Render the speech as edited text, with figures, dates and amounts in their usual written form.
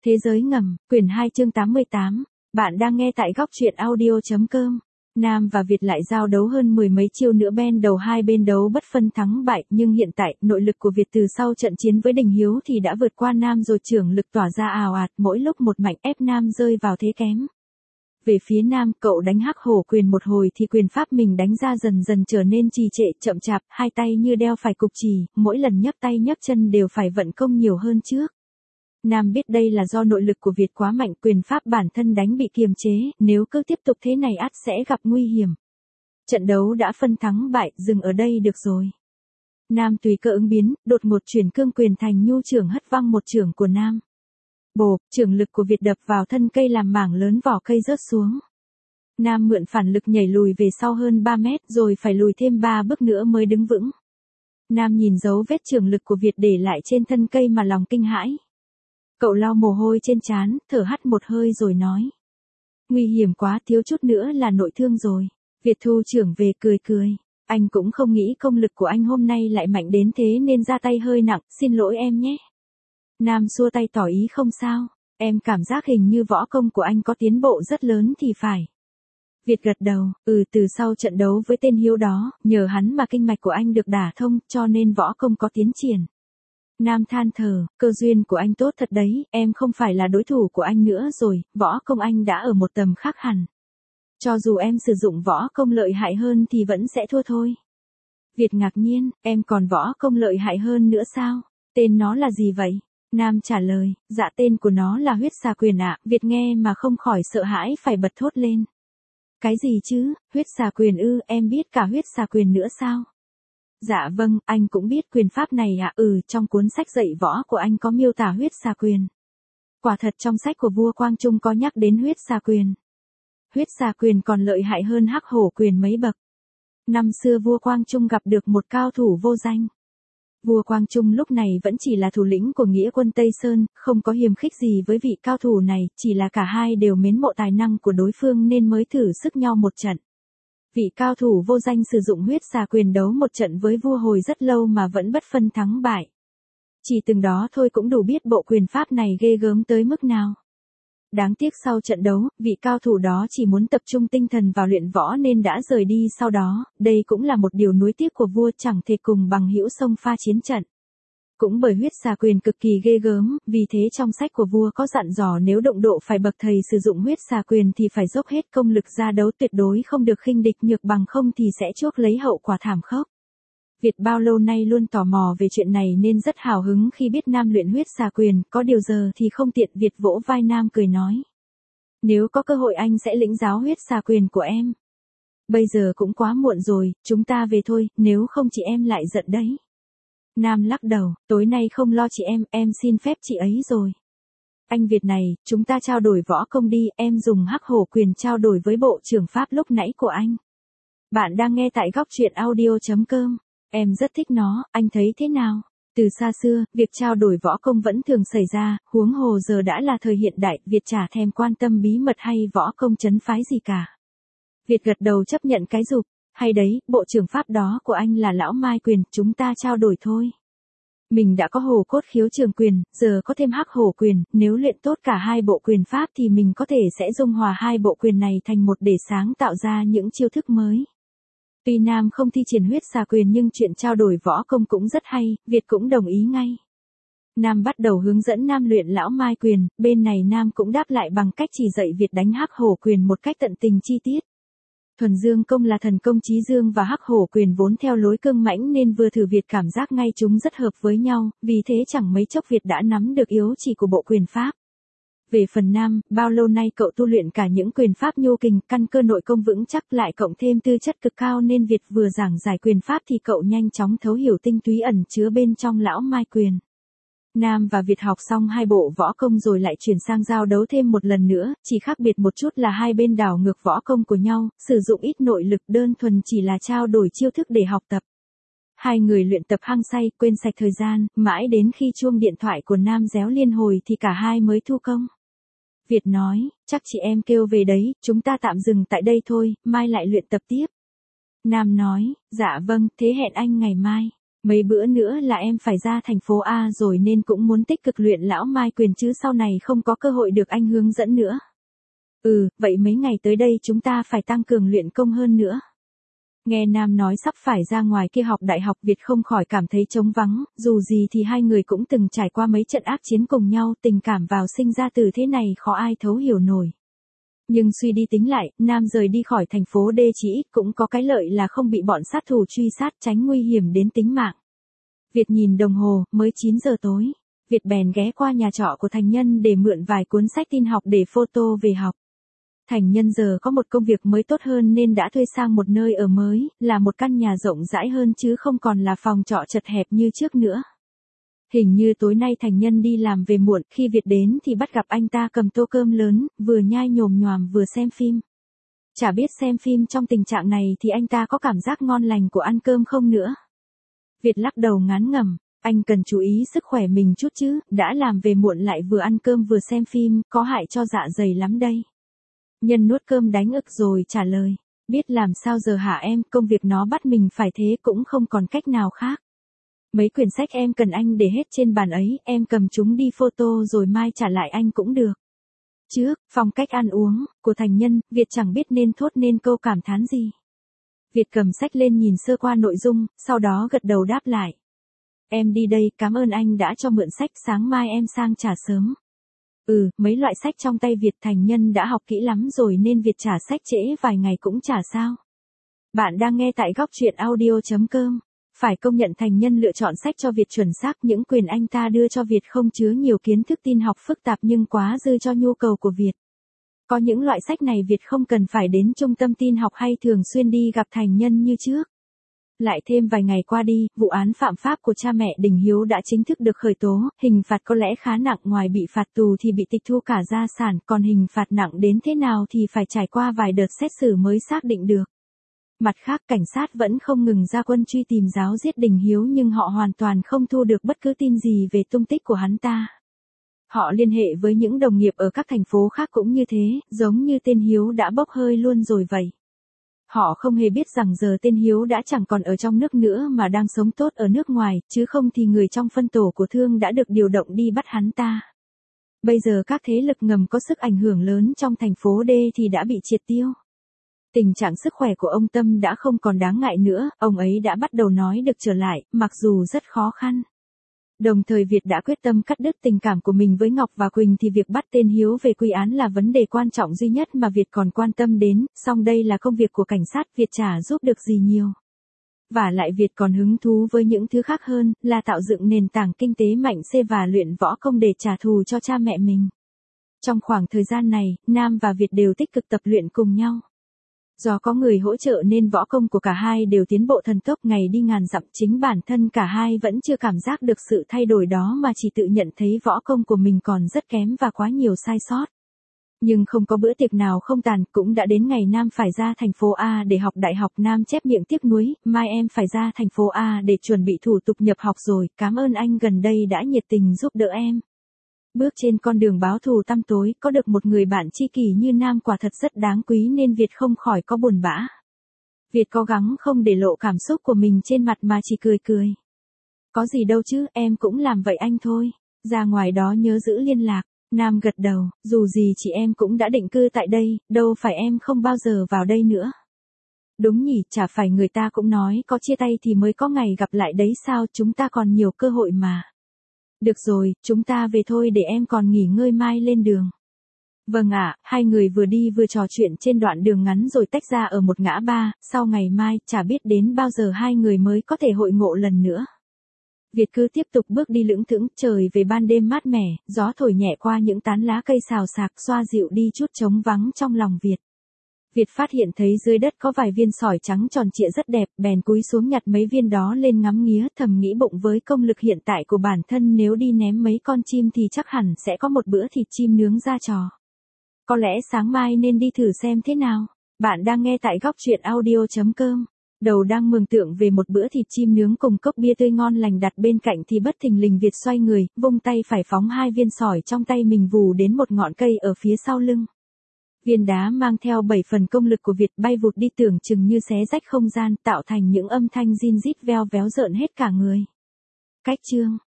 Thế giới ngầm, quyển 2 chương 88. Bạn đang nghe tại góc truyện audio.com. Nam và Việt lại giao đấu hơn mười mấy chiêu nữa bên đầu, hai bên đấu bất phân thắng bại, nhưng hiện tại, nội lực của Việt từ sau trận chiến với Đình Hiếu thì đã vượt qua Nam rồi, trưởng lực tỏa ra ào ạt, mỗi lúc một mạnh ép Nam rơi vào thế kém. Về phía Nam, cậu đánh hắc hổ quyền một hồi thì quyền pháp mình đánh ra dần dần trở nên trì trệ, chậm chạp, hai tay như đeo phải cục chì, mỗi lần nhấc tay nhấc chân đều phải vận công nhiều hơn trước. Nam biết đây là do nội lực của Việt quá mạnh, quyền pháp bản thân đánh bị kiềm chế, nếu cứ tiếp tục thế này ắt sẽ gặp nguy hiểm. Trận đấu đã phân thắng bại, dừng ở đây được rồi. Nam tùy cơ ứng biến, đột ngột chuyển cương quyền thành nhu trưởng, hất văng một trưởng của Nam. Bộp, trưởng lực của Việt đập vào thân cây làm mảng lớn vỏ cây rớt xuống. Nam mượn phản lực nhảy lùi về sau hơn 3 mét, rồi phải lùi thêm 3 bước nữa mới đứng vững. Nam nhìn dấu vết trưởng lực của Việt để lại trên thân cây mà lòng kinh hãi. Cậu lau mồ hôi trên trán, thở hắt một hơi rồi nói. Nguy hiểm quá, thiếu chút nữa là nội thương rồi. Việt thu trưởng về cười cười. Anh cũng không nghĩ công lực của anh hôm nay lại mạnh đến thế nên ra tay hơi nặng, xin lỗi em nhé. Nam xua tay tỏ ý không sao, em cảm giác hình như võ công của anh có tiến bộ rất lớn thì phải. Việt gật đầu, từ sau trận đấu với tên Hiếu đó, nhờ hắn mà kinh mạch của anh được đả thông, cho nên võ công có tiến triển. Nam than thở, cơ duyên của anh tốt thật đấy, em không phải là đối thủ của anh nữa rồi, võ công anh đã ở một tầm khác hẳn. Cho dù em sử dụng võ công lợi hại hơn thì vẫn sẽ thua thôi. Việt ngạc nhiên, em còn võ công lợi hại hơn nữa sao? Tên nó là gì vậy? Nam trả lời, dạ tên của nó là huyết xà quyền ạ. Việt nghe mà không khỏi sợ hãi phải bật thốt lên. Cái gì chứ, huyết xà quyền ư, em biết cả huyết xà quyền nữa sao? Dạ vâng, anh cũng biết quyền pháp này ạ. Trong cuốn sách dạy võ của anh có miêu tả huyết xà quyền. Quả thật trong sách của vua Quang Trung có nhắc đến huyết xà quyền. Huyết xà quyền còn lợi hại hơn hắc hổ quyền mấy bậc. Năm xưa vua Quang Trung gặp được một cao thủ vô danh. Vua Quang Trung lúc này vẫn chỉ là thủ lĩnh của nghĩa quân Tây Sơn, không có hiềm khích gì với vị cao thủ này, chỉ là cả hai đều mến mộ tài năng của đối phương nên mới thử sức nhau một trận. Vị cao thủ vô danh sử dụng huyết xà quyền đấu một trận với vua hồi rất lâu mà vẫn bất phân thắng bại. Chỉ từng đó thôi cũng đủ biết bộ quyền pháp này ghê gớm tới mức nào. Đáng tiếc sau trận đấu, vị cao thủ đó chỉ muốn tập trung tinh thần vào luyện võ nên đã rời đi sau đó, đây cũng là một điều nuối tiếc của vua, chẳng thể cùng bằng hữu xông pha chiến trận. Cũng bởi huyết xà quyền cực kỳ ghê gớm, vì thế trong sách của vua có dặn dò nếu động độ phải bậc thầy sử dụng huyết xà quyền thì phải dốc hết công lực ra đấu, tuyệt đối không được khinh địch nhược, bằng không thì sẽ chuốc lấy hậu quả thảm khốc. Việt bao lâu nay luôn tò mò về chuyện này nên rất hào hứng khi biết Nam luyện huyết xà quyền, có điều giờ thì không tiện. Việt vỗ vai Nam cười nói. Nếu có cơ hội anh sẽ lĩnh giáo huyết xà quyền của em. Bây giờ cũng quá muộn rồi, chúng ta về thôi, nếu không chị em lại giận đấy. Nam lắc đầu, tối nay không lo chị em xin phép chị ấy rồi. Anh Việt này, chúng ta trao đổi võ công đi, em dùng hắc hổ quyền trao đổi với bộ trưởng pháp lúc nãy của anh. Bạn đang nghe tại góc truyện audio.com. Em rất thích nó, anh thấy thế nào? Từ xa xưa, việc trao đổi võ công vẫn thường xảy ra, huống hồ giờ đã là thời hiện đại, Việt chả thèm quan tâm bí mật hay võ công trấn phái gì cả. Việt gật đầu chấp nhận cái giục, hay đấy, bộ trưởng pháp đó của anh là lão Mai quyền, chúng ta trao đổi thôi. Mình đã có hồ cốt khiếu trường quyền, giờ có thêm hắc hổ quyền, nếu luyện tốt cả hai bộ quyền pháp thì mình có thể sẽ dung hòa hai bộ quyền này thành một để sáng tạo ra những chiêu thức mới. Tuy Nam không thi triển huyết xà quyền nhưng chuyện trao đổi võ công cũng rất hay, Việt cũng đồng ý ngay. Nam bắt đầu hướng dẫn Nam luyện lão Mai quyền, bên này Nam cũng đáp lại bằng cách chỉ dạy Việt đánh hắc hổ quyền một cách tận tình chi tiết. Thuần dương công là thần công chí dương và hắc hổ quyền vốn theo lối cương mãnh nên vừa thử Việt cảm giác ngay chúng rất hợp với nhau, vì thế chẳng mấy chốc Việt đã nắm được yếu chỉ của bộ quyền pháp. Về phần Nam, bao lâu nay cậu tu luyện cả những quyền pháp nhô kình, căn cơ nội công vững chắc lại cộng thêm tư chất cực cao nên Việt vừa giảng giải quyền pháp thì cậu nhanh chóng thấu hiểu tinh túy ẩn chứa bên trong lão Mai quyền. Nam và Việt học xong hai bộ võ công rồi lại chuyển sang giao đấu thêm một lần nữa, chỉ khác biệt một chút là hai bên đảo ngược võ công của nhau, sử dụng ít nội lực, đơn thuần chỉ là trao đổi chiêu thức để học tập. Hai người luyện tập hăng say, quên sạch thời gian, mãi đến khi chuông điện thoại của Nam réo liên hồi thì cả hai mới thu công. Việt nói, chắc chị em kêu về đấy, chúng ta tạm dừng tại đây thôi, mai lại luyện tập tiếp. Nam nói, dạ vâng, thế hẹn anh ngày mai. Mấy bữa nữa là em phải ra thành phố A rồi nên cũng muốn tích cực luyện lão mai quyền chứ sau này không có cơ hội được anh hướng dẫn nữa. Vậy mấy ngày tới đây chúng ta phải tăng cường luyện công hơn nữa. Nghe Nam nói sắp phải ra ngoài kia học đại học, Việt không khỏi cảm thấy trống vắng, dù gì thì hai người cũng từng trải qua mấy trận ác chiến cùng nhau, tình cảm vào sinh ra từ thế này khó ai thấu hiểu nổi. Nhưng suy đi tính lại, Nam rời đi khỏi thành phố D chỉ ít cũng có cái lợi là không bị bọn sát thủ truy sát, tránh nguy hiểm đến tính mạng. Việt nhìn đồng hồ, mới 9 giờ tối. Việt bèn ghé qua nhà trọ của Thành Nhân để mượn vài cuốn sách tin học để photo về học. Thành Nhân giờ có một công việc mới tốt hơn nên đã thuê sang một nơi ở mới, là một căn nhà rộng rãi hơn chứ không còn là phòng trọ chật hẹp như trước nữa. Hình như tối nay Thành Nhân đi làm về muộn, khi Việt đến thì bắt gặp anh ta cầm tô cơm lớn, vừa nhai nhồm nhoàm vừa xem phim. Chả biết xem phim trong tình trạng này thì anh ta có cảm giác ngon lành của ăn cơm không nữa. Việt lắc đầu ngán ngẩm, anh cần chú ý sức khỏe mình chút chứ, đã làm về muộn lại vừa ăn cơm vừa xem phim, có hại cho dạ dày lắm đây. Nhân nuốt cơm đánh ực rồi trả lời, biết làm sao giờ hả em, công việc nó bắt mình phải thế cũng không còn cách nào khác. Mấy quyển sách em cần anh để hết trên bàn ấy, em cầm chúng đi photo rồi mai trả lại anh cũng được. Trước, phong cách ăn uống của Thành Nhân, Việt chẳng biết nên thốt nên câu cảm thán gì. Việt cầm sách lên nhìn sơ qua nội dung, sau đó gật đầu đáp lại. Em đi đây, cảm ơn anh đã cho mượn sách, sáng mai em sang trả sớm. Mấy loại sách trong tay Việt Thành Nhân đã học kỹ lắm rồi nên Việt trả sách trễ vài ngày cũng chả sao. Bạn đang nghe tại góc truyện audio.com. Phải công nhận Thành Nhân lựa chọn sách cho Việt chuẩn xác, những quyền anh ta đưa cho Việt không chứa nhiều kiến thức tin học phức tạp nhưng quá dư cho nhu cầu của Việt. Có những loại sách này Việt không cần phải đến trung tâm tin học hay thường xuyên đi gặp Thành Nhân như trước. Lại thêm vài ngày qua đi, vụ án phạm pháp của cha mẹ Đình Hiếu đã chính thức được khởi tố, hình phạt có lẽ khá nặng, ngoài bị phạt tù thì bị tịch thu cả gia sản, còn hình phạt nặng đến thế nào thì phải trải qua vài đợt xét xử mới xác định được. Mặt khác, cảnh sát vẫn không ngừng ra quân truy tìm giáo giết Đình Hiếu nhưng họ hoàn toàn không thu được bất cứ tin gì về tung tích của hắn ta. Họ liên hệ với những đồng nghiệp ở các thành phố khác cũng như thế, giống như tên Hiếu đã bốc hơi luôn rồi vậy. Họ không hề biết rằng giờ tên Hiếu đã chẳng còn ở trong nước nữa mà đang sống tốt ở nước ngoài, chứ không thì người trong phân tổ của Thương đã được điều động đi bắt hắn ta. Bây giờ các thế lực ngầm có sức ảnh hưởng lớn trong thành phố D thì đã bị triệt tiêu. Tình trạng sức khỏe của ông Tâm đã không còn đáng ngại nữa, ông ấy đã bắt đầu nói được trở lại, mặc dù rất khó khăn. Đồng thời Việt đã quyết tâm cắt đứt tình cảm của mình với Ngọc và Quỳnh thì việc bắt tên Hiếu về quy án là vấn đề quan trọng duy nhất mà Việt còn quan tâm đến, song đây là công việc của cảnh sát, Việt chả giúp được gì nhiều. Và lại Việt còn hứng thú với những thứ khác hơn, là tạo dựng nền tảng kinh tế mạnh và luyện võ công để trả thù cho cha mẹ mình. Trong khoảng thời gian này, Nam và Việt đều tích cực tập luyện cùng nhau. Do có người hỗ trợ nên võ công của cả hai đều tiến bộ thần tốc, ngày đi ngàn dặm, chính bản thân cả hai vẫn chưa cảm giác được sự thay đổi đó mà chỉ tự nhận thấy võ công của mình còn rất kém và quá nhiều sai sót. Nhưng không có bữa tiệc nào không tàn, cũng đã đến ngày Nam phải ra thành phố A để học đại học. Nam chép miệng tiếc nuối, mai em phải ra thành phố A để chuẩn bị thủ tục nhập học rồi, cảm ơn anh gần đây đã nhiệt tình giúp đỡ em. Bước trên con đường báo thù tăm tối, có được một người bạn tri kỷ như Nam quả thật rất đáng quý nên Việt không khỏi có buồn bã. Việt cố gắng không để lộ cảm xúc của mình trên mặt mà chỉ cười cười. Có gì đâu chứ, em cũng làm vậy anh thôi. Ra ngoài đó nhớ giữ liên lạc. Nam gật đầu, dù gì chị em cũng đã định cư tại đây, đâu phải em không bao giờ vào đây nữa. Đúng nhỉ, chả phải người ta cũng nói có chia tay thì mới có ngày gặp lại đấy sao, chúng ta còn nhiều cơ hội mà. Được rồi, chúng ta về thôi để em còn nghỉ ngơi mai lên đường. Vâng ạ, hai người vừa đi vừa trò chuyện trên đoạn đường ngắn rồi tách ra ở một ngã ba, sau ngày mai, chả biết đến bao giờ hai người mới có thể hội ngộ lần nữa. Việt cứ tiếp tục bước đi lững thững, trời về ban đêm mát mẻ, gió thổi nhẹ qua những tán lá cây xào xạc xoa dịu đi chút trống vắng trong lòng Việt. Việt phát hiện thấy dưới đất có vài viên sỏi trắng tròn trịa rất đẹp, bèn cúi xuống nhặt mấy viên đó lên ngắm nghía, thầm nghĩ bụng với công lực hiện tại của bản thân nếu đi ném mấy con chim thì chắc hẳn sẽ có một bữa thịt chim nướng ra trò. Có lẽ sáng mai nên đi thử xem thế nào. Bạn đang nghe tại góc truyện audio.com. Đầu đang mường tượng về một bữa thịt chim nướng cùng cốc bia tươi ngon lành đặt bên cạnh thì bất thình lình Việt xoay người, vung tay phải phóng hai viên sỏi trong tay mình vù đến một ngọn cây ở phía sau lưng. Viên đá mang theo 7 phần công lực của Việt bay vụt đi tưởng chừng như xé rách không gian, tạo thành những âm thanh rin rít veo véo rợn hết cả người. Cách chương